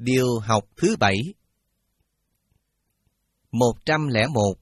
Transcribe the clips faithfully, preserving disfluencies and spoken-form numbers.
Điều học thứ bảy. một trăm lẻ một.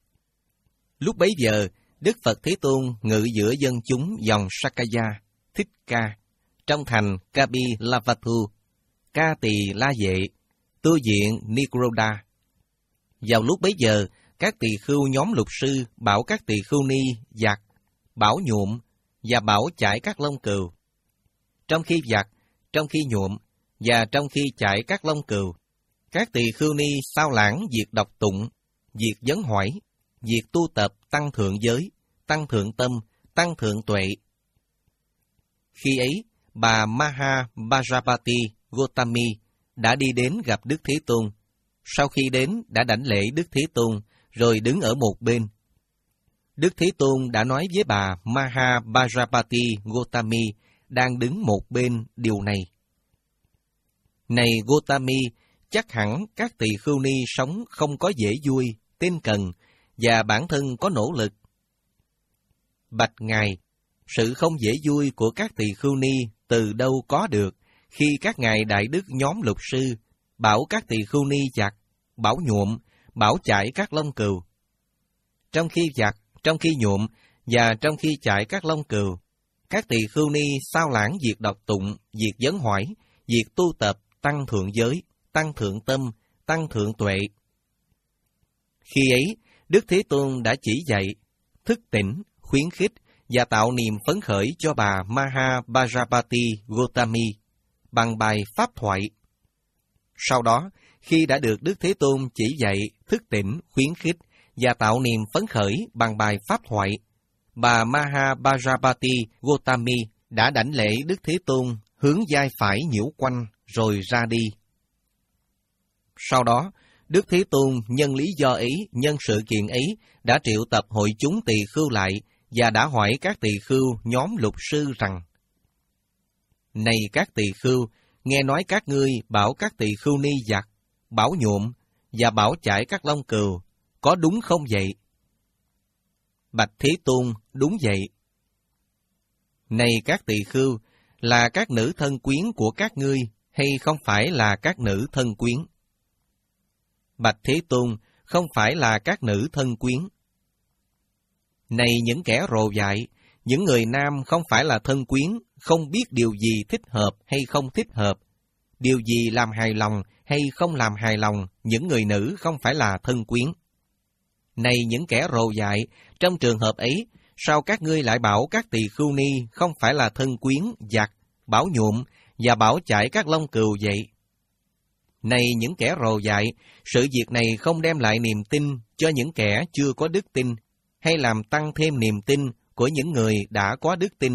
Lúc bấy giờ, Đức Phật Thế Tôn ngự giữa dân chúng dòng Sakaya, Thích Ca, trong thành Kapilavatthu, Ca Tỳ La Vệ, tu viện Nigroda. Vào lúc bấy giờ, các tỳ khưu nhóm lục sư bảo các tỳ khưu ni giặt, bảo nhuộm và bảo chải các lông cừu. Trong khi giặt, trong khi nhuộm và trong khi chải các lông cừu, các tỳ khưu ni sao lãng việc đọc tụng, việc vấn hỏi, việc tu tập tăng thượng giới, tăng thượng tâm, tăng thượng tuệ. Khi ấy, bà Maha Bajapati Gotami đã đi đến gặp Đức Thế Tôn. Sau khi đến, đã đảnh lễ Đức Thế Tôn, rồi đứng ở một bên. Đức Thế Tôn đã nói với bà Maha Bajapati Gotami đang đứng một bên điều này. Này Gotami, chắc hẳn các tỳ khưu ni sống không có dễ vui, tinh cần, và bản thân có nỗ lực. Bạch Ngài, sự không dễ vui của các tỳ khưu ni từ đâu có được khi các ngài đại đức nhóm lục sư bảo các tỳ khưu ni giặt, bảo nhuộm, bảo chải các lông cừu. Trong khi giặt, trong khi nhuộm và trong khi chải các lông cừu, các tỳ khưu ni sao lãng việc đọc tụng, việc vấn hỏi, việc tu tập tăng thượng giới, tăng thượng tâm, tăng thượng tuệ. Khi ấy, Đức Thế Tôn đã chỉ dạy, thức tỉnh, khuyến khích và tạo niềm phấn khởi cho bà Maha Bajapati Gotami bằng bài pháp thoại. Sau đó, khi đã được Đức Thế Tôn chỉ dạy, thức tỉnh, khuyến khích và tạo niềm phấn khởi bằng bài pháp thoại, bà Maha Bajapati Gotami đã đảnh lễ Đức Thế Tôn hướng vai phải nhiễu quanh rồi ra đi. Sau đó, Đức Thế Tôn nhân lý do ấy, nhân sự kiện ấy, đã triệu tập hội chúng tỳ khưu lại và đã hỏi các tỳ khưu nhóm lục sư rằng: Này các tỳ khưu, nghe nói các ngươi bảo các tỳ khưu ni giặt, bảo nhuộm và bảo chải các lông cừu, có đúng không vậy? Bạch Thế Tôn, đúng vậy. Này các tỳ khưu, là các nữ thân quyến của các ngươi hay không phải là các nữ thân quyến? Bạch Thế Tôn, không phải là các nữ thân quyến. Này những kẻ rồ dại, những người nam không phải là thân quyến, không biết điều gì thích hợp hay không thích hợp, điều gì làm hài lòng hay không làm hài lòng, những người nữ không phải là thân quyến. Này những kẻ rồ dại, trong trường hợp ấy, sao các ngươi lại bảo các tỳ khưu ni không phải là thân quyến, giặt, bảo nhuộm và bảo chải các lông cừu vậy? Này những kẻ rồ dại, sự việc này không đem lại niềm tin cho những kẻ chưa có đức tin, hay làm tăng thêm niềm tin của những người đã có đức tin.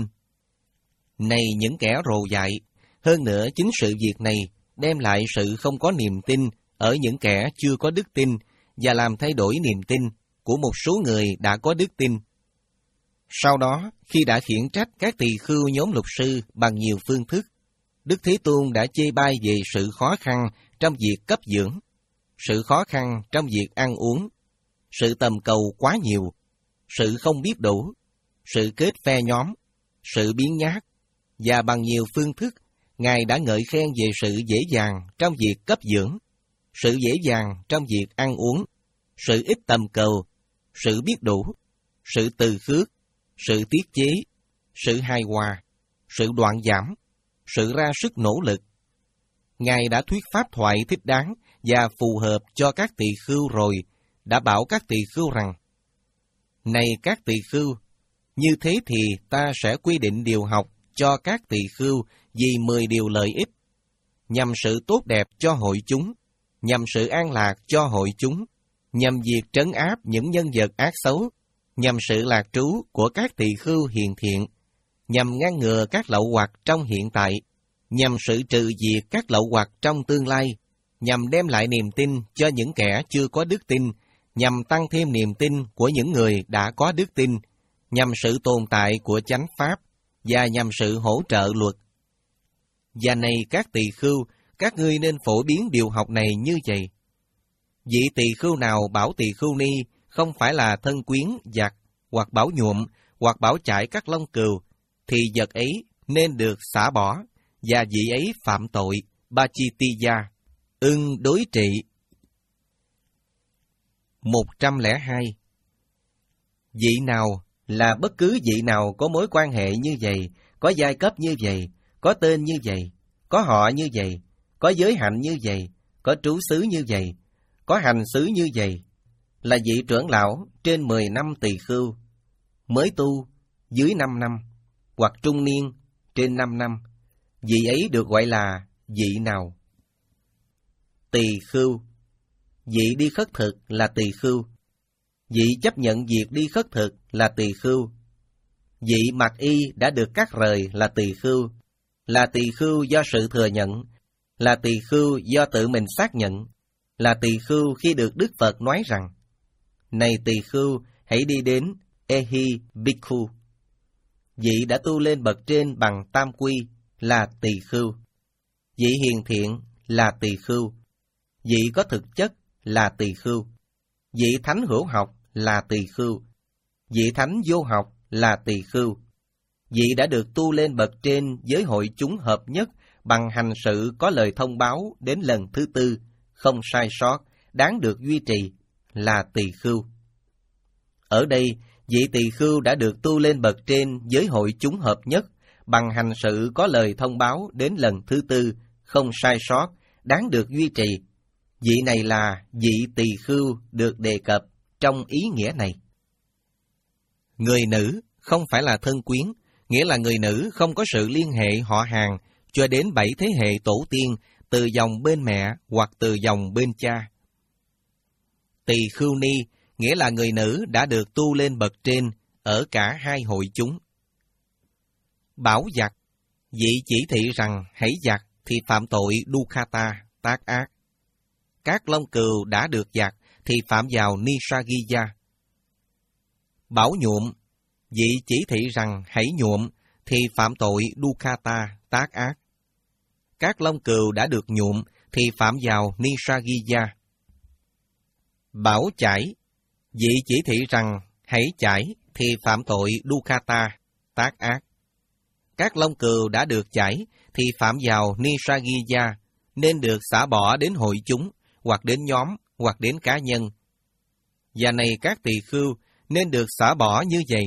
Này những kẻ rồ dại, hơn nữa chính sự việc này đem lại sự không có niềm tin ở những kẻ chưa có đức tin và làm thay đổi niềm tin của một số người đã có đức tin. Sau đó, khi đã khiển trách các tỳ khưu nhóm lục sư bằng nhiều phương thức, Đức Thế Tôn đã chê bai về sự khó khăn trong việc cấp dưỡng, sự khó khăn trong việc ăn uống, sự tầm cầu quá nhiều, sự không biết đủ, sự kết phe nhóm, sự biến nhát, và bằng nhiều phương thức, Ngài đã ngợi khen về sự dễ dàng trong việc cấp dưỡng, sự dễ dàng trong việc ăn uống, sự ít tầm cầu, sự biết đủ, sự từ khước, sự tiết chế, sự hài hòa, sự đoạn giảm, sự ra sức nỗ lực. Ngài đã thuyết pháp thoại thích đáng và phù hợp cho các tỳ khưu rồi, đã bảo các tỳ khưu rằng: Này các tỳ khưu, như thế thì ta sẽ quy định điều học cho các tỳ khưu vì mười điều lợi ích, nhằm sự tốt đẹp cho hội chúng, nhằm sự an lạc cho hội chúng, nhằm việc trấn áp những nhân vật ác xấu, nhằm sự lạc trú của các tỳ khưu hiền thiện, nhằm ngăn ngừa các lậu hoặc trong hiện tại, nhằm sự trừ diệt các lậu hoặc trong tương lai, nhằm đem lại niềm tin cho những kẻ chưa có đức tin, nhằm tăng thêm niềm tin của những người đã có đức tin, nhằm sự tồn tại của chánh pháp, và nhằm sự hỗ trợ luật. Và này các tỳ khưu, các ngươi nên phổ biến điều học này như vậy. Vị tỳ khưu nào bảo tỳ khưu ni không phải là thân quyến, giặt, hoặc bảo nhuộm, hoặc bảo chải các lông cừu, thì vật ấy nên được xả bỏ, và vị ấy phạm tội, Bachitiya. ưng đối trị. một trăm lẻ hai. Vị nào là bất cứ vị nào có mối quan hệ như vậy, có giai cấp như vậy, có tên như vậy, có họ như vậy, có giới hạnh như vậy, có trú xứ như vậy, có hành xứ như vậy, là vị trưởng lão trên mười năm tỳ khưu, mới tu dưới năm năm, hoặc trung niên trên năm năm, vị ấy được gọi là vị nào? Tỳ khưu. Vị đi khất thực là tỳ khưu. Vị chấp nhận việc đi khất thực là tỳ khưu. Vị mặc y đã được cắt rời là tỳ khưu. Là tỳ khưu do sự thừa nhận. Là tỳ khưu do tự mình xác nhận. Là tỳ khưu khi được Đức Phật nói rằng: này tỳ khưu, hãy đi đến Ehi Bhikkhu. Vị đã tu lên bậc trên bằng tam quy là tỳ khưu. Vị hiền thiện là tỳ khưu. Vị có thực chất là tỳ khưu. Vị thánh hữu học là tỳ khưu. Vị thánh vô học là tỳ khưu. Vị đã được tu lên bậc trên với hội chúng hợp nhất bằng hành sự có lời thông báo đến lần thứ tư, không sai sót, đáng được duy trì là tỳ khưu. Ở đây, vị tỳ khưu đã được tu lên bậc trên với hội chúng hợp nhất bằng hành sự có lời thông báo đến lần thứ tư, không sai sót, đáng được duy trì. Vị này là vị tỳ khưu được đề cập trong ý nghĩa này. Người nữ không phải là thân quyến, nghĩa là người nữ không có sự liên hệ họ hàng cho đến bảy thế hệ tổ tiên từ dòng bên mẹ hoặc từ dòng bên cha. Tỳ khưu ni nghĩa là người nữ đã được tu lên bậc trên ở cả hai hội chúng. Bảo giặc. Vị chỉ thị rằng hãy giặc thì phạm tội Dukkata, tác ác. Các lông cừu đã được giặc thì phạm vào Nisaggiya. Bảo nhuộm. Vị chỉ thị rằng hãy nhuộm thì phạm tội Dukkata, tác ác. Các lông cừu đã được nhuộm thì phạm vào Nisaggiya. Bảo chải. Vị chỉ thị rằng hãy chải thì phạm tội Dukkata, tác ác. Các lông cừu đã được chải thì phạm vào Nisaggiya, nên được xả bỏ đến hội chúng, hoặc đến nhóm, hoặc đến cá nhân. Và này các tỳ khưu nên được xả bỏ như vậy.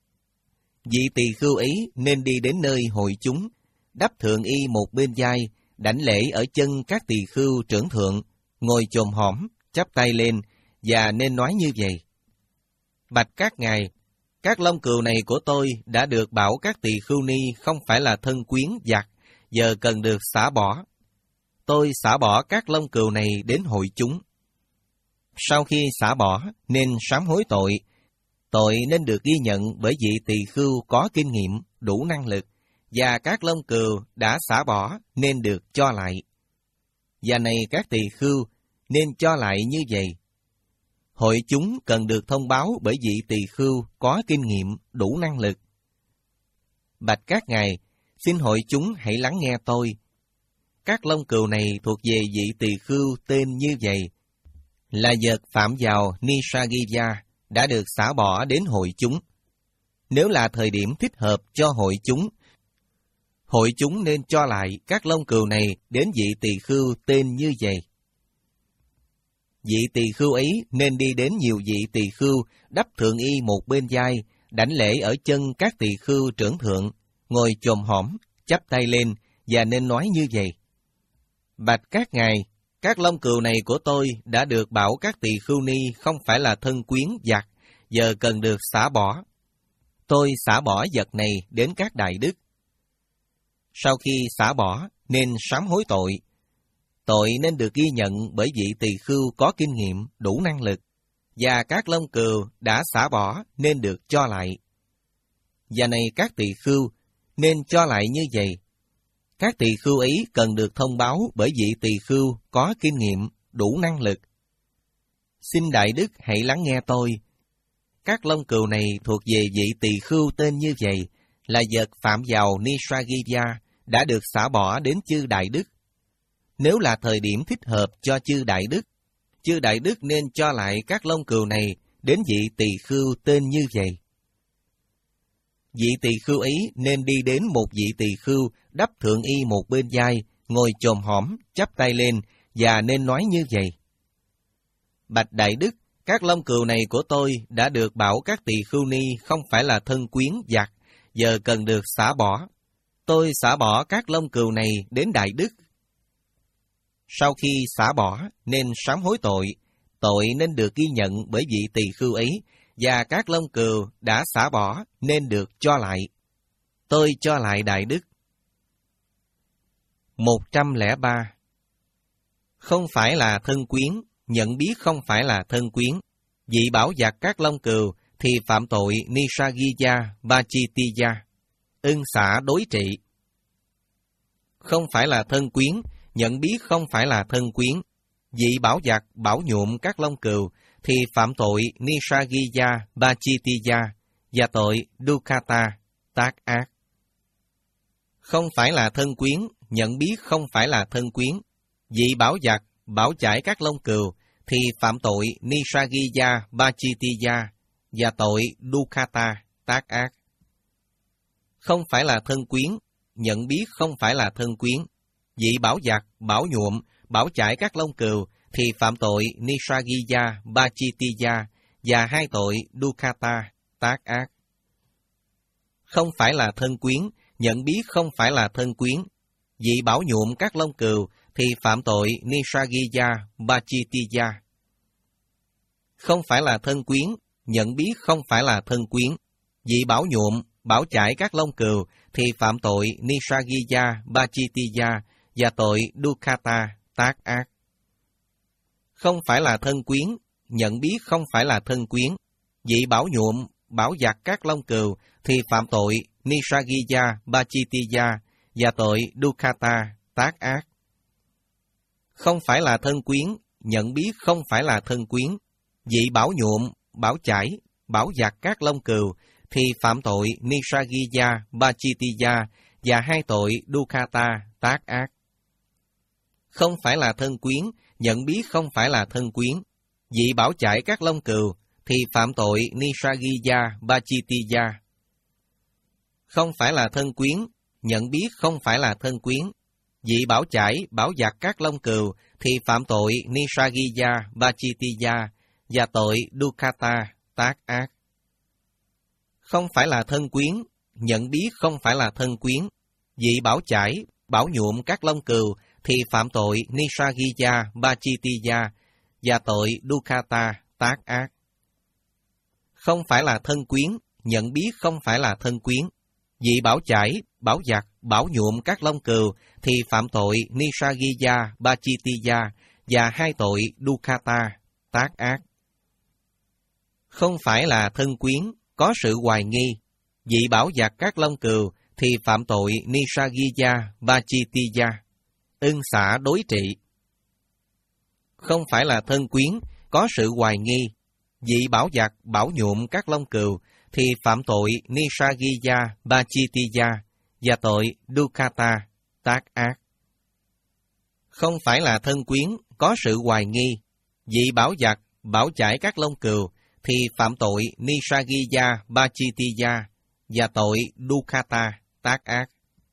Vị tỳ khưu ấy nên đi đến nơi hội chúng, đắp thượng y một bên vai, đảnh lễ ở chân các tỳ khưu trưởng thượng, ngồi chồm hõm, chắp tay lên, và nên nói như vậy: bạch các ngài, các lông cừu này của tôi đã được bảo các tỳ khưu ni không phải là thân quyến giặc, giờ cần được xả bỏ. Tôi xả bỏ các lông cừu này đến hội chúng. Sau khi xả bỏ, nên sám hối tội. Tội nên được ghi nhận bởi vị tỳ khưu có kinh nghiệm, đủ năng lực, và các lông cừu đã xả bỏ nên được cho lại. Và này các tỳ khưu nên cho lại như vậy. Hội chúng cần được thông báo bởi vị tỳ khưu có kinh nghiệm, đủ năng lực. Bạch các ngài, xin hội chúng hãy lắng nghe tôi. Các lông cừu này thuộc về vị tỳ khưu tên như vậy, là vật phạm vào Nisaggiya, đã được xả bỏ đến hội chúng. Nếu là thời điểm thích hợp cho hội chúng, hội chúng nên cho lại các lông cừu này đến vị tỳ khưu tên như vậy. Vị tỳ khưu ấy nên đi đến nhiều vị tỳ khưu, đắp thượng y một bên vai, đảnh lễ ở chân các tỳ khưu trưởng thượng, ngồi chồm hõm, chắp tay lên, và nên nói như vậy: bạch các ngài, các lông cừu này của tôi đã được bảo các tỳ khưu ni không phải là thân quyến giặc, giờ cần được xả bỏ. Tôi xả bỏ vật này đến các đại đức. Sau khi xả bỏ, nên sám hối tội. Tội nên được ghi nhận bởi vị tỳ khưu có kinh nghiệm, đủ năng lực, và các lông cừu đã xả bỏ nên được cho lại. Và này các tỳ khưu nên cho lại như vậy. Các tỳ khưu ấy cần được thông báo bởi vị tỳ khưu có kinh nghiệm, đủ năng lực. Xin đại đức hãy lắng nghe tôi. Các lông cừu này thuộc về vị tỳ khưu tên như vậy, là vật phạm vào Nisaggiya, đã được xả bỏ đến chư đại đức. Nếu là thời điểm thích hợp cho chư đại đức, chư đại đức nên cho lại các lông cừu này đến vị tỳ khưu tên như vậy. Vị tỳ khưu ấy nên đi đến một vị tỳ khưu, đắp thượng y một bên vai, ngồi chồm hõm, chắp tay lên, và nên nói như vậy. Bạch Đại Đức, các lông cừu này của tôi đã được bảo các tỳ khưu ni không phải là thân quyến giặc, giờ cần được xả bỏ. Tôi xả bỏ các lông cừu này đến Đại Đức. Sau khi xả bỏ nên sám hối tội, tội nên được ghi nhận bởi vị tỳ khưu ấy, và các lông cừu đã xả bỏ nên được cho lại. Tôi cho lại Đại Đức. một trăm lẻ ba. Không phải là thân quyến, nhận biết không phải là thân quyến. Vị bảo giặc các lông cừu thì phạm tội Nisagiya Bachitiya, ưng xả đối trị. Không phải là thân quyến, nhận biết không phải là thân quyến. Vị bảo giặc bảo nhuộm các lông cừu thì phạm tội Nisagiya Bachitiya và tội Dukkata, tác ác. Không phải là thân quyến, nhận biết không phải là thân quyến. Vị bảo giặc bảo chải các lông cừu thì phạm tội Nisagiya Bachitiya và tội Dukkata, tác ác. Không phải là thân quyến, nhận biết không phải là thân quyến. Vị bảo giặc bảo nhuộm, bảo chải các lông cừu thì phạm tội Nisagiya Bachitiya và hai tội Dukkata, tác ác. Không phải là thân quyến, nhận biết không phải là thân quyến. Vị bảo nhuộm các lông cừu thì phạm tội Nisagiya Bachitiya. Không phải là thân quyến, nhận biết không phải là thân quyến. Vị bảo nhuộm, bảo chải các lông cừu thì phạm tội Nisagiya Bachitiya và tội Dukkata, tác ác. Không phải là thân quyến, nhận biết không phải là thân quyến. Vị bảo nhuộm, bảo giặc các lông cừu thì phạm tội Nisagiya Bachitiya và tội Dukkata, tác ác. Không phải là thân quyến, nhận biết không phải là thân quyến. Vị bảo nhuộm, bảo chải, bảo giặc các lông cừu thì phạm tội Nisagiya Bachitiya và hai tội Dukkata, tác ác. Không phải là thân quyến, nhận biết không phải là thân quyến. Vị bảo chải các lông cừu thì phạm tội Nisagiya Bachitiya. Không phải là thân quyến, nhận biết không phải là thân quyến. Vị bảo chải, bảo giặc các lông cừu thì phạm tội Nisagiya Bachitiya và tội Dukkata, tác ác. Không phải là thân quyến, nhận biết không phải là thân quyến. Vị bảo chải, bảo nhuộm các lông cừu thì phạm tội Nisagiya Bachitiya và tội Dukkata, tác ác. Không phải là thân quyến, nhận biết không phải là thân quyến. Vị bảo chải, bảo giặc, bảo nhuộm các lông cừu thì phạm tội Nisagiya Bachitiya và hai tội Dukkata, tác ác. Không phải là thân quyến, có sự hoài nghi. Vị bảo giặc các lông cừu thì phạm tội Nisagiya Bachitiya, ưng xả đối trị. Không phải là thân quyến, có sự hoài nghi. Vị bảo giặc bảo nhuộm các lông cừu thì phạm tội Nisagiya Bachitiya và tội Dukkata, tác ác. Không phải là thân quyến, có sự hoài nghi. Vị bảo giặc bảo chải các lông cừu thì phạm tội Nisagiya Bachitiya và tội Dukkata, tác ác.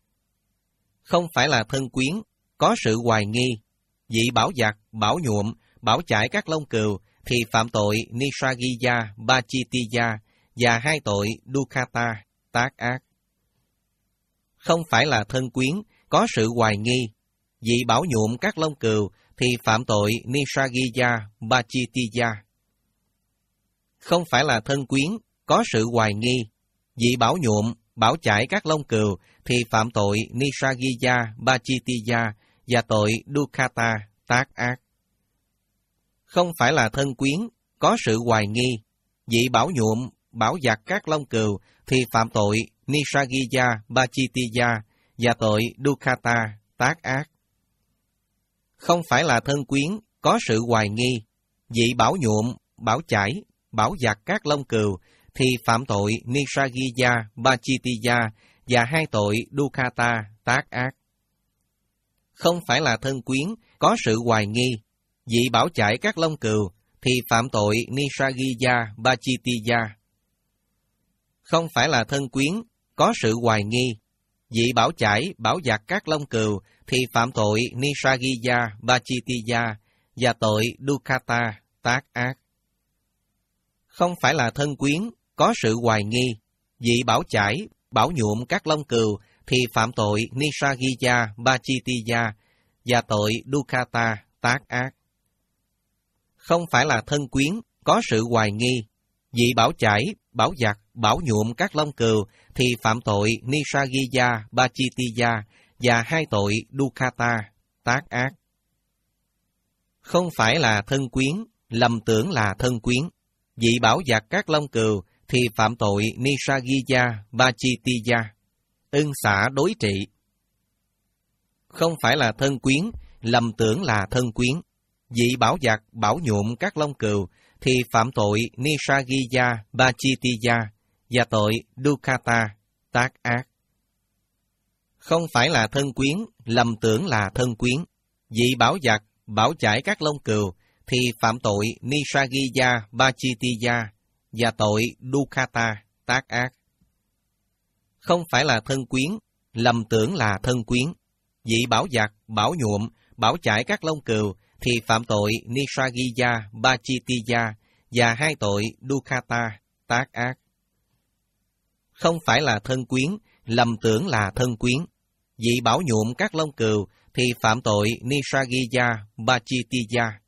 Không phải là thân quyến, có sự hoài nghi. Vị bảo giặc bảo nhuộm, bảo chải các lông cừu thì phạm tội Nisagiya Bachitiya và hai tội Dukkata, tác ác. Không phải là thân quyến, có sự hoài nghi. Vị bảo nhuộm các lông cừu thì phạm tội Nisagiya Bachitiya. Không phải là thân quyến, có sự hoài nghi. Vị bảo nhuộm, bảo chải các lông cừu thì phạm tội Nisagiya Bachitiya và tội Dukkata, tác ác. Không phải là thân quyến, có sự hoài nghi. Vị bảo nhuộm, bảo giặc các lông cừu thì phạm tội Nisagiya Bachitiya và tội Dukkata, tác ác. Không phải là thân quyến, có sự hoài nghi. Vị bảo nhuộm, bảo chải, bảo giặc các lông cừu thì phạm tội Nisagiya Bachitiya và hai tội Dukkata, tác ác. Không phải là thân quyến, có sự hoài nghi. Vị bảo chải các lông cừu thì phạm tội Nisagiya Bachitiya. Không phải là thân quyến, có sự hoài nghi. Vị bảo chải, bảo giặt các lông cừu thì phạm tội Nisragiya Bachitiya và tội Dukkata, tác ác. Không phải là thân quyến, có sự hoài nghi. Vị bảo chải, bảo nhuộm các lông cừu thì phạm tội Nisragiya Bachitiya và tội Dukkata, tác ác. Không phải là thân quyến, có sự hoài nghi. Vị bảo chải, bảo giặt, bảo nhuộm các lông cừu thì phạm tội Nisragiya Bachitiya và hai tội Dukkata, tác ác. Không phải là thân quyến, lầm tưởng là thân quyến. Vị bảo giặt các lông cừu thì phạm tội Nisragiya Bachitiya, ưng xả đối trị. Không phải là thân quyến, lầm tưởng là thân quyến. Vị bảo giặt, bảo nhuộm các lông cừu thì phạm tội Nisragiya Bachitiya và tội Dukkata, tác ác. Không phải là thân quyến, lầm tưởng là thân quyến. Vị bảo giặt, bảo chải các lông cừu thì phạm tội Nisragiya Bachitiya và tội Dukkata, tác ác. Không phải là thân quyến, lầm tưởng là thân quyến. Vị bảo giặt, bảo nhuộm, bảo chải các lông cừu thì phạm tội Nisragiya Bachitiya và hai tội Dukkata, tác ác. Không phải là thân quyến, lầm tưởng là thân quyến. Vị bảo nhuộm các lông cừu thì phạm tội Nisragiya Bachitiya.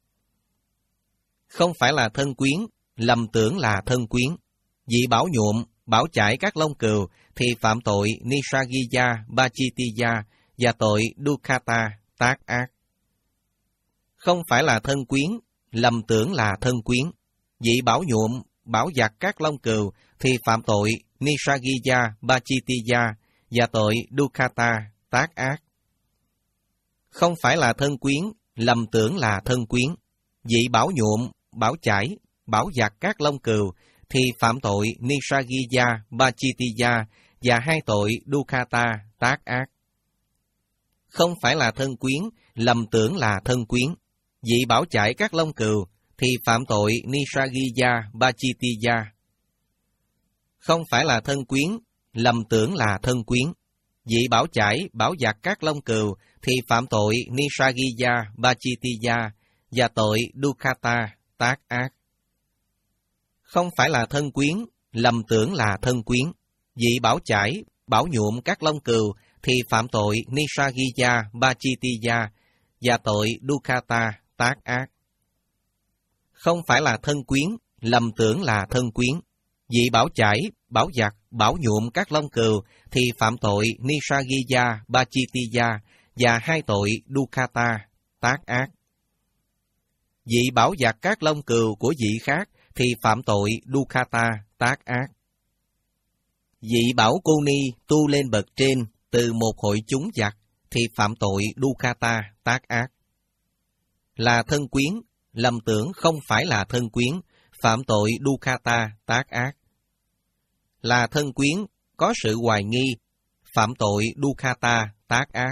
Không phải là thân quyến, lầm tưởng là thân quyến. Vị bảo nhuộm, bảo chải các lông cừu thì phạm tội Nisragiya Bachitiya và tội Dukkata, tác ác. Không phải là thân quyến, lầm tưởng là thân quyến. Vị bảo nhuộm, bảo giặt các lông cừu thì phạm tội Nisragiya Bachitiya và tội Dukkata, tác ác. Không phải là thân quyến, lầm tưởng là thân quyến. Vị bảo nhuộm, bảo chải, bảo giặt các lông cừu thì phạm tội Nisragiya Bachitiya và hai tội Dukkata, tác ác. Không phải là thân quyến, lầm tưởng là thân quyến. Vị bảo chải các lông cừu thì phạm tội Nisragiya Bachitiya. Không phải là thân quyến, lầm tưởng là thân quyến. Vị bảo chải, bảo giặt các lông cừu thì phạm tội Nisragiya Bachitiya và tội Dukkata, tác ác. Không phải là thân quyến, lầm tưởng là thân quyến. Vị bảo chải, bảo nhuộm các lông cừu thì phạm tội Nisragiya Bachitiya và tội Dukkata, tác ác. Không phải là thân quyến, lầm tưởng là thân quyến. Vị bảo chải, bảo giặt, bảo nhuộm các lông cừu thì phạm tội Nisragiya Bachitiya và hai tội Dukkata, tác ác. Vị bảo giặt các lông cừu của vị khác thì phạm tội Dukkata, tác ác. Vị bảo cô ni tu lên bậc trên từ một hội chúng giặt thì phạm tội Dukkata, tác ác. Là thân quyến, lầm tưởng không phải là thân quyến, phạm tội Dukkata, tác ác. Là thân quyến, có sự hoài nghi, phạm tội Dukkata, tác ác.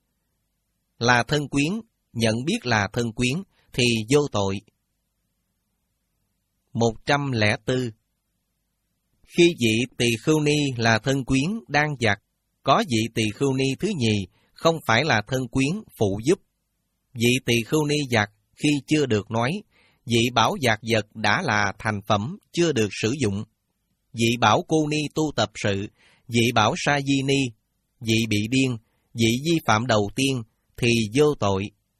Là thân quyến, nhận biết là thân quyến thì vô tội. một trăm lẻ bốn. Khi vị tỳ khưu ni là thân quyến đang giặt, có vị tỳ khưu ni thứ nhì không phải là thân quyến phụ giúp. Vị tỳ khưu ni giặt khi chưa được nói, vị bảo giặt vật đã là thành phẩm chưa được sử dụng. Vị bảo cô ni tu tập sự, vị bảo sa di ni, vị bị điên, vị vi phạm đầu tiên thì vô tội.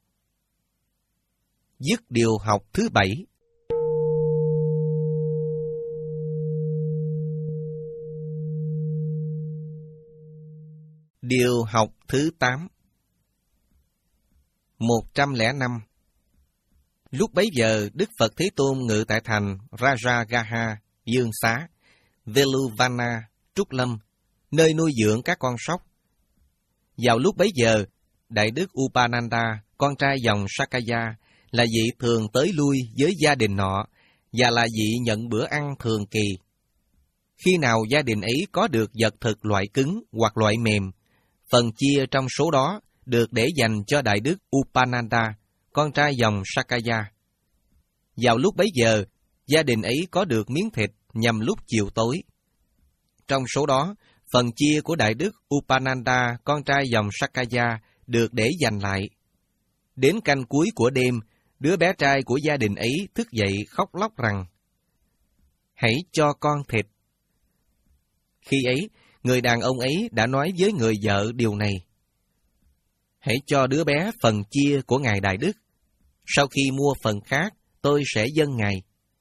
Dứt điều học thứ bảy. Điều học thứ tám. một trăm lẻ năm. Lúc bấy giờ, Đức Phật Thế Tôn ngự tại thành Rajagaha, Dương Xá, Veluvana, Trúc Lâm, nơi nuôi dưỡng các con sóc. Vào lúc bấy giờ, Đại Đức Upananda, con trai dòng Sakaya, là vị thường tới lui với gia đình nọ, và là vị nhận bữa ăn thường kỳ. Khi nào gia đình ấy có được vật thực loại cứng hoặc loại mềm, phần chia trong số đó được để dành cho Đại Đức Upananda, con trai dòng Sakaya. Vào lúc bấy giờ, gia đình ấy có được miếng thịt nhằm lúc chiều tối. Trong số đó, phần chia của Đại Đức Upananda, con trai dòng Sakaya, được để dành lại. Đến canh cuối của đêm, đứa bé trai của gia đình ấy thức dậy khóc lóc rằng, hãy cho con thịt. Khi ấy, người đàn ông ấy đã nói với người vợ điều này. Hãy cho đứa bé phần chia của Ngài Đại Đức. Sau khi mua phần khác, tôi sẽ dâng Ngài.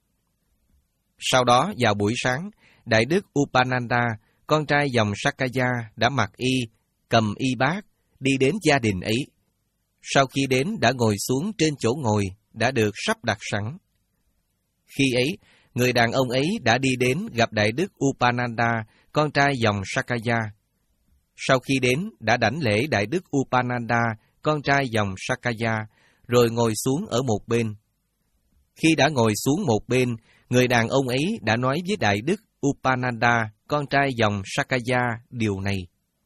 Sau đó, vào buổi sáng, Đại Đức Upananda, con trai dòng Sakaya, đã mặc y, cầm y bát, đi đến gia đình ấy. Sau khi đến đã ngồi xuống trên chỗ ngồi đã được sắp đặt sẵn. Khi ấy, người đàn ông ấy đã đi đến gặp Đại Đức Upananda, con trai dòng Sakaya. Sau khi đến, đã đảnh lễ Đại Đức Upananda, con trai dòng Sakaya, rồi ngồi xuống ở một bên. Khi đã ngồi xuống một bên, người đàn ông ấy đã nói với Đại Đức Upananda, con trai dòng Sakaya, điều này.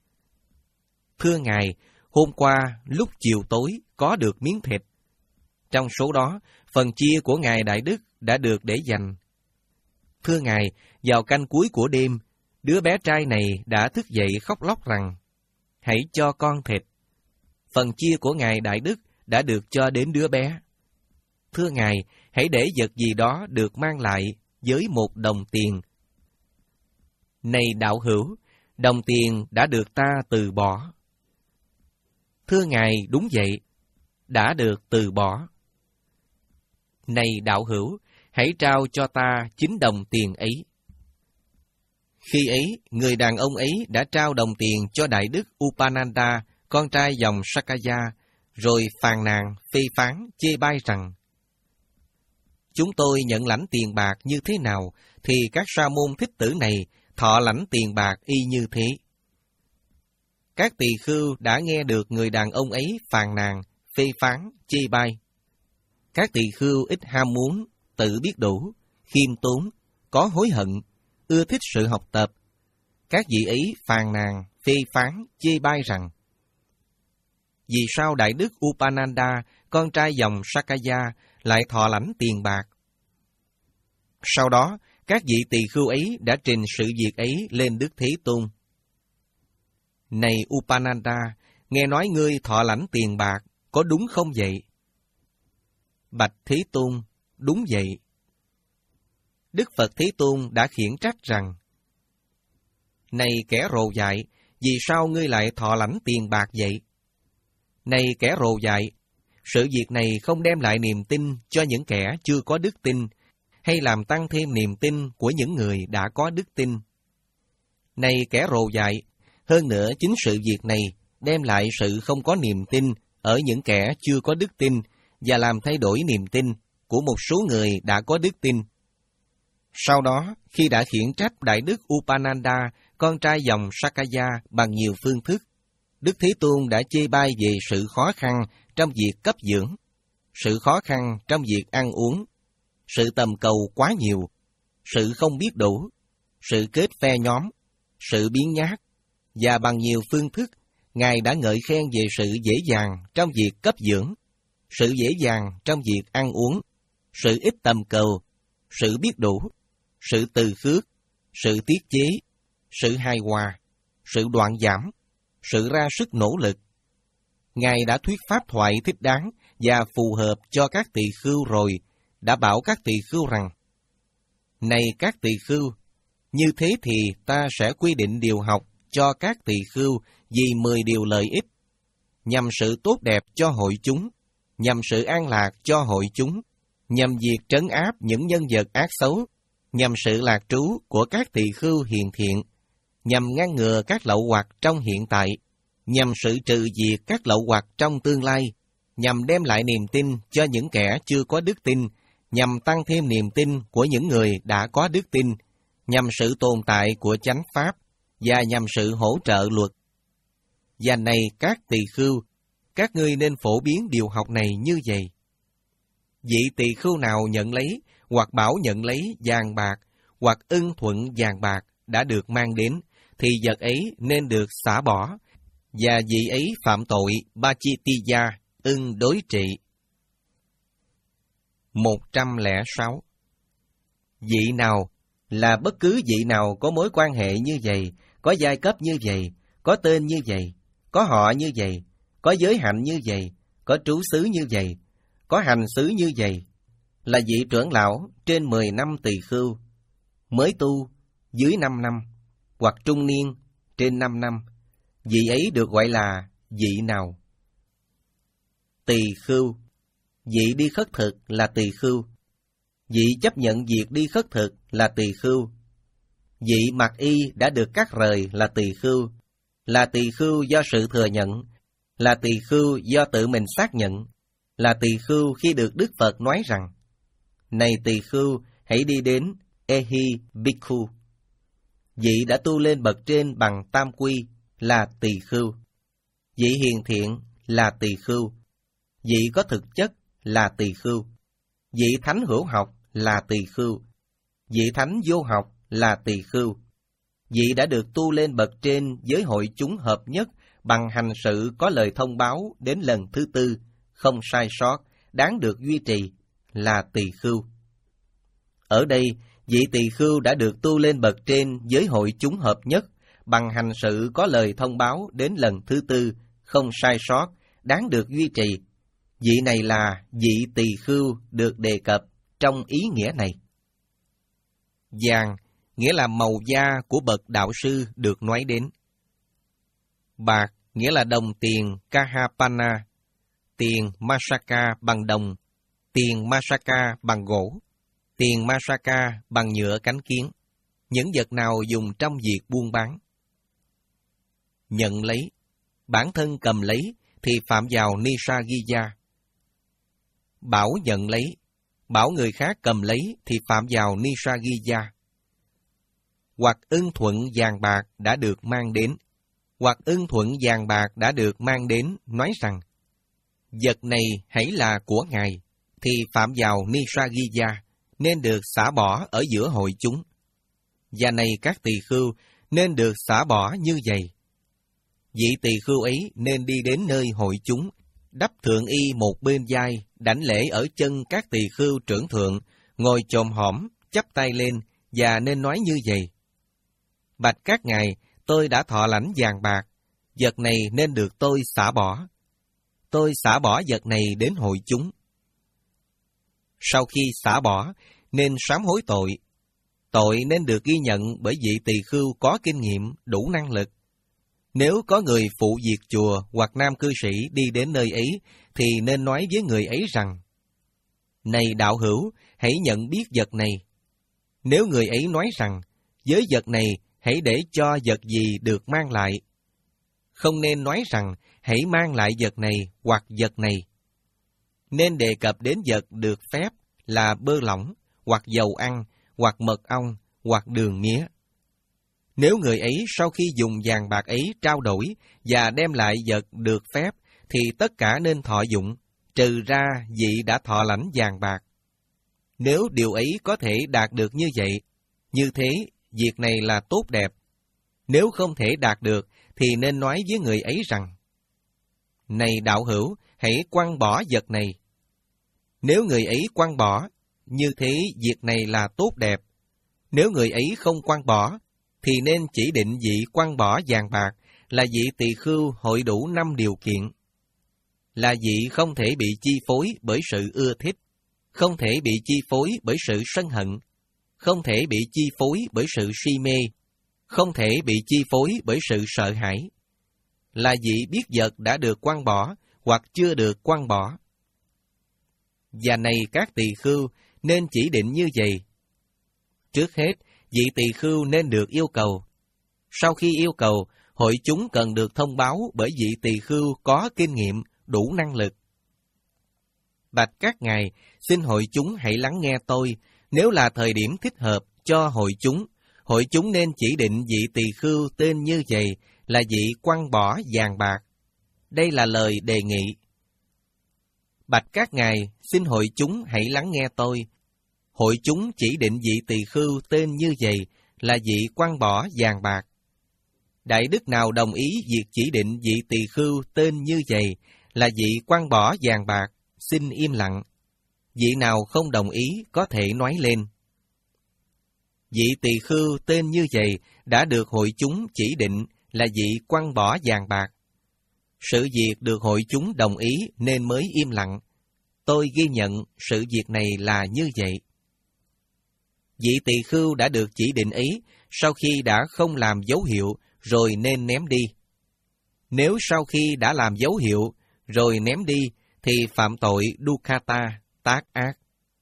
Thưa Ngài, hôm qua, lúc chiều tối, có được miếng thịt. Trong số đó, phần chia của Ngài Đại Đức đã được để dành. Thưa Ngài, vào canh cuối của đêm, đứa bé trai này đã thức dậy khóc lóc rằng, hãy cho con thịt. Phần chia của Ngài Đại Đức đã được cho đến đứa bé. Thưa Ngài, hãy để vật gì đó được mang lại với một đồng tiền. Này đạo hữu, đồng tiền đã được ta từ bỏ. Thưa Ngài, đúng vậy, đã được từ bỏ. Này đạo hữu, hãy trao cho ta chín đồng tiền ấy. Khi ấy, người đàn ông ấy đã trao đồng tiền cho Đại Đức Upananda, con trai dòng Sakaya, rồi phàn nàn, phê phán, chê bai rằng, chúng tôi nhận lãnh tiền bạc như thế nào, thì các sa môn thích tử này thọ lãnh tiền bạc y như thế. Các tỳ khưu đã nghe được người đàn ông ấy phàn nàn, phê phán, chê bai. Các tỳ khưu ít ham muốn, tự biết đủ, khiêm tốn, có hối hận, ưa thích sự học tập. Các vị ấy phàn nàn, phê phán, chê bai rằng, vì sao Đại Đức Upananda, con trai dòng Sakaya, lại thọ lãnh tiền bạc? Sau đó, các vị tỳ khưu ấy đã trình sự việc ấy lên Đức Thế Tôn. Này Upananda, nghe nói ngươi thọ lãnh tiền bạc, có đúng không vậy? Bạch Thế Tôn, đúng vậy. Đức Phật Thế Tôn đã khiển trách rằng, này kẻ rồ dại, vì sao ngươi lại thọ lãnh tiền bạc vậy? Này kẻ rồ dại, sự việc này không đem lại niềm tin cho những kẻ chưa có đức tin, hay làm tăng thêm niềm tin của những người đã có đức tin. Này kẻ rồ dại, hơn nữa chính sự việc này đem lại sự không có niềm tin ở những kẻ chưa có đức tin và làm thay đổi niềm tin của một số người đã có đức tin. Sau đó, khi đã khiển trách Đại Đức Upananda, con trai dòng Sakaya bằng nhiều phương thức, Đức Thế Tôn đã chê bai về sự khó khăn trong việc cấp dưỡng, sự khó khăn trong việc ăn uống, sự tầm cầu quá nhiều, sự không biết đủ, sự kết phe nhóm, sự biếng nhác, và bằng nhiều phương thức, Ngài đã ngợi khen về sự dễ dàng trong việc cấp dưỡng, sự dễ dàng trong việc ăn uống, sự ít tầm cầu, sự biết đủ, sự từ khước, sự tiết chế, sự hài hòa, sự đoạn giảm, sự ra sức nỗ lực. Ngài đã thuyết pháp thoại thích đáng và phù hợp cho các tỳ khưu rồi, đã bảo các tỳ khưu rằng, này các tỳ khưu, như thế thì ta sẽ quy định điều học cho các tỳ khưu vì mười điều lợi ích, nhằm sự tốt đẹp cho hội chúng, nhằm sự an lạc cho hội chúng, nhằm việc trấn áp những nhân vật ác xấu, nhằm sự lạc trú của các tỳ khưu hiền thiện, nhằm ngăn ngừa các lậu hoặc trong hiện tại, nhằm sự trừ diệt các lậu hoặc trong tương lai, nhằm đem lại niềm tin cho những kẻ chưa có đức tin, nhằm tăng thêm niềm tin của những người đã có đức tin, nhằm sự tồn tại của chánh pháp, và nhằm sự hỗ trợ luật. Và này các tỳ khưu, các ngươi nên phổ biến điều học này như vậy. Vị tỳ khưu nào nhận lấy, hoặc bảo nhận lấy vàng bạc, hoặc ưng thuận vàng bạc đã được mang đến, thì vật ấy nên được xả bỏ, và vị ấy phạm tội Bachitiya, ưng đối trị. một trăm lẻ sáu. Vị nào là bất cứ vị nào có mối quan hệ như vậy, có giai cấp như vậy, có tên như vậy, có họ như vậy, có giới hạnh như vậy, có trú xứ như vậy, có hành xứ như vậy, là vị trưởng lão trên mười năm tỳ khưu, mới tu dưới năm năm, hoặc trung niên trên năm năm, vị ấy được gọi là vị nào? Tỳ khưu. Vị đi khất thực là tỳ khưu. Vị chấp nhận việc đi khất thực là tỳ khưu. Vị mặc y đã được cắt rời là tỳ khưu, là tỳ khưu do sự thừa nhận, là tỳ khưu do tự mình xác nhận, là tỳ khưu khi được Đức Phật nói rằng: này tỳ khưu, hãy đi đến Ehi Bhikkhu. Vị đã tu lên bậc trên bằng tam quy là tỳ khưu. Vị hiền thiện là tỳ khưu. Vị có thực chất là tỳ khưu. Vị thánh hữu học là tỳ khưu. Vị thánh vô học là tỳ khưu. Vị đã được tu lên bậc trên với hội chúng hợp nhất bằng hành sự có lời thông báo đến lần thứ tư, không sai sót, đáng được duy trì là tỳ khưu. Ở đây, vị tỳ khưu đã được tu lên bậc trên với hội chúng hợp nhất bằng hành sự có lời thông báo đến lần thứ tư, không sai sót, đáng được duy trì. Vị này là vị tỳ khưu được đề cập trong ý nghĩa này. Vàng nghĩa là màu da của bậc đạo sư được nói đến. Bạc nghĩa là đồng tiền Kahapana, tiền Masaka bằng đồng, tiền Masaka bằng gỗ, tiền Masaka bằng nhựa cánh kiến, những vật nào dùng trong việc buôn bán. Nhận lấy, bản thân cầm lấy thì phạm vào Nisagiya. Bảo nhận lấy, bảo người khác cầm lấy thì phạm vào Nisagiya. Hoặc ưng thuận vàng bạc đã được mang đến, hoặc ưng thuận vàng bạc đã được mang đến nói rằng: vật này hãy là của ngài, thì phạm vào Nisagiya, nên được xả bỏ ở giữa hội chúng. Và này các tỳ khưu, nên được xả bỏ như vậy. Vị tỳ khưu ấy nên đi đến nơi hội chúng, đắp thượng y một bên vai, đảnh lễ ở chân các tỳ khưu trưởng thượng, ngồi chồm hõm, chắp tay lên, và nên nói như vậy: bạch các ngài, tôi đã thọ lãnh vàng bạc, vật này nên được tôi xả bỏ. Tôi xả bỏ vật này đến hội chúng. Sau khi xả bỏ, nên sám hối tội. Tội nên được ghi nhận bởi vị tỳ khưu có kinh nghiệm, đủ năng lực. Nếu có người phụ việc chùa hoặc nam cư sĩ đi đến nơi ấy, thì nên nói với người ấy rằng: này đạo hữu, hãy nhận biết vật này. Nếu người ấy nói rằng: với vật này, hãy để cho vật gì được mang lại. Không nên nói rằng: hãy mang lại vật này hoặc vật này. Nên đề cập đến vật được phép là bơ lỏng, hoặc dầu ăn, hoặc mật ong, hoặc đường mía. Nếu người ấy sau khi dùng vàng bạc ấy trao đổi và đem lại vật được phép, thì tất cả nên thọ dụng, trừ ra vị đã thọ lãnh vàng bạc. Nếu điều ấy có thể đạt được như vậy, như thế việc này là tốt đẹp. Nếu không thể đạt được, thì nên nói với người ấy rằng: này đạo hữu, hãy quăng bỏ vật này. Nếu người ấy quăng bỏ, như thế việc này là tốt đẹp. Nếu người ấy không quăng bỏ, thì nên chỉ định vị quăng bỏ vàng bạc là vị tỳ khưu hội đủ năm điều kiện. Là vị không thể bị chi phối bởi sự ưa thích, không thể bị chi phối bởi sự sân hận, không thể bị chi phối bởi sự si mê, không thể bị chi phối bởi sự sợ hãi. Là vị biết vật đã được quăng bỏ hoặc chưa được quăng bỏ. Và này các tỳ khưu, nên chỉ định như vậy. Trước hết, vị tỳ khưu nên được yêu cầu. Sau khi yêu cầu, hội chúng cần được thông báo bởi vị tỳ khưu có kinh nghiệm, đủ năng lực. Bạch các ngài, xin hội chúng hãy lắng nghe tôi. Nếu là thời điểm thích hợp cho hội chúng, hội chúng nên chỉ định vị tỳ khưu tên như vậy là vị quăng bỏ vàng bạc. Đây là lời đề nghị. Bạch các ngài, xin hội chúng hãy lắng nghe tôi. Hội chúng chỉ định vị tỳ khưu tên như vậy là vị quăng bỏ vàng bạc. Đại đức nào đồng ý việc chỉ định vị tỳ khưu tên như vậy là vị quăng bỏ vàng bạc, xin im lặng. Vị nào không đồng ý có thể nói lên. Vị tỳ khưu tên như vậy đã được hội chúng chỉ định là vị quăng bỏ vàng bạc. Sự việc được hội chúng đồng ý nên mới im lặng. Tôi ghi nhận sự việc này là như vậy. Vị tỳ khưu đã được chỉ định ấy sau khi đã không làm dấu hiệu rồi nên ném đi. Nếu sau khi đã làm dấu hiệu rồi ném đi thì phạm tội Dukkata, tác ác.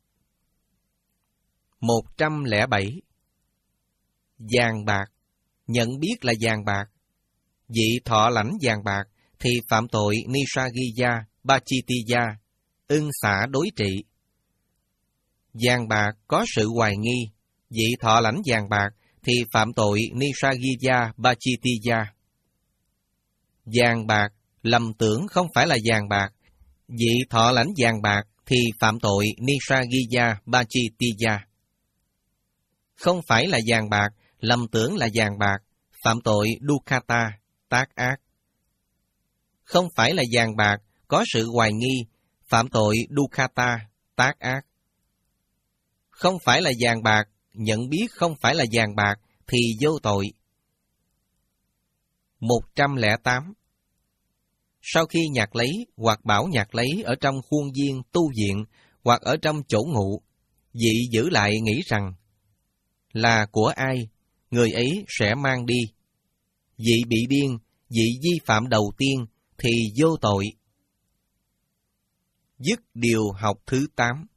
một trăm lẻ bảy. Vàng bạc, nhận biết là vàng bạc. Vị thọ lãnh vàng bạc thì phạm tội Nisagiya, Bachitiya, ưng xả đối trị. Vàng bạc có sự hoài nghi, vị thọ lãnh vàng bạc thì phạm tội Nisagiya, Bachitiya. Vàng bạc lầm tưởng không phải là vàng bạc, vị thọ lãnh vàng bạc thì phạm tội Nisagiya, Bachitiya. Không phải là vàng bạc, lầm tưởng là vàng bạc, phạm tội Dukkata, tác ác. Không phải là vàng bạc, có sự hoài nghi, phạm tội Dukkata, tác ác. Không phải là vàng bạc, nhận biết không phải là vàng bạc thì vô tội. một trăm lẻ tám. Sau khi nhặt lấy hoặc bảo nhặt lấy ở trong khuôn viên tu viện hoặc ở trong chỗ ngụ, vị giữ lại nghĩ rằng là của ai, người ấy sẽ mang đi. Vị bị điên, vị vi phạm đầu tiên thì vô tội. Dứt điều học thứ tám.